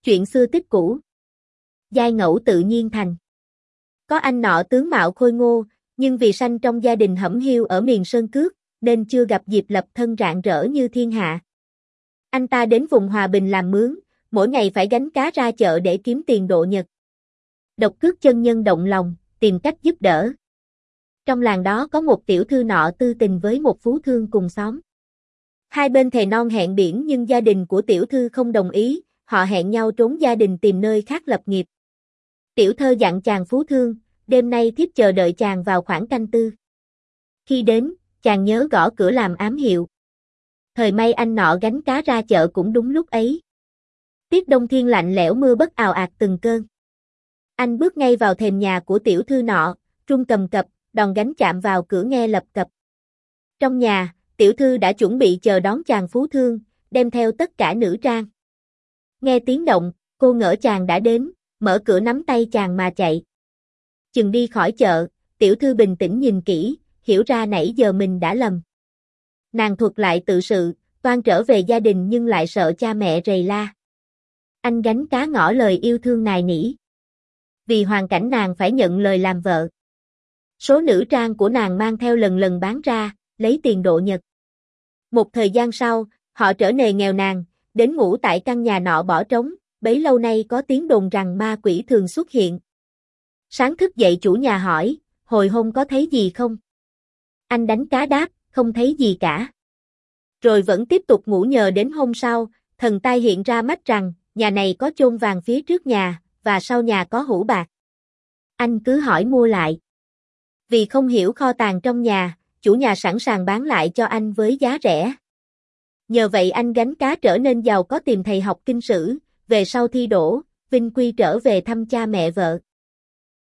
Chuyện xưa tích cũ. Giai ngẫu tự nhiên thành. Có anh nọ tướng mạo khôi ngô, nhưng vì sanh trong gia đình hẩm hiu ở miền Sơn Cước, nên chưa gặp dịp lập thân rạng rỡ như thiên hạ. Anh ta đến vùng Hòa Bình làm mướn, mỗi ngày phải gánh cá ra chợ để kiếm tiền độ nhật. Độc Cước chân nhân động lòng, tìm cách giúp đỡ. Trong làng đó có một tiểu thư nọ tư tình với một phú thương cùng xóm. Hai bên thề non hẹn biển nhưng gia đình của tiểu thư không đồng ý, họ hẹn nhau trốn gia đình tìm nơi khác lập nghiệp. Tiểu thơ dặn chàng phú thương, đêm nay thiếp chờ đợi chàng vào khoảng canh tư. Khi đến, chàng nhớ gõ cửa làm ám hiệu. Thời may anh nọ gánh cá ra chợ cũng đúng lúc ấy. Tiết đông thiên lạnh lẽo mưa bất ào ạt từng cơn. Anh bước ngay vào thềm nhà của tiểu thư nọ, rung cầm cập, đòn gánh chạm vào cửa nghe lập cập. Trong nhà, tiểu thư đã chuẩn bị chờ đón chàng phú thương, đem theo tất cả nữ trang. Nghe tiếng động, cô ngỡ chàng đã đến, mở cửa nắm tay chàng mà chạy. Chừng đi khỏi chợ, tiểu thư bình tĩnh nhìn kỹ, hiểu ra nãy giờ mình đã lầm. Nàng thuật lại tự sự, toan trở về gia đình nhưng lại sợ cha mẹ rầy la. Anh gánh cá ngỏ lời yêu thương nài nỉ. Vì hoàn cảnh nàng phải nhận lời làm vợ. Số nữ trang của nàng mang theo lần lần bán ra, lấy tiền độ nhật. Một thời gian sau, họ trở nên nghèo nàn, đến ngủ tại căn nhà nọ bỏ trống, bấy lâu nay có tiếng đồn rằng ma quỷ thường xuất hiện. Sáng thức dậy chủ nhà hỏi, hồi hôm có thấy gì không? Anh đánh cá đáp, không thấy gì cả. Rồi vẫn tiếp tục ngủ nhờ đến hôm sau, thần tai hiện ra mắt rằng, nhà này có chôn vàng phía trước nhà, và sau nhà có hũ bạc. Anh cứ hỏi mua lại. Vì không hiểu kho tàng trong nhà, chủ nhà sẵn sàng bán lại cho anh với giá rẻ. Nhờ vậy anh gánh cá trở nên giàu có tìm thầy học kinh sử, về sau thi đỗ, vinh quy trở về thăm cha mẹ vợ.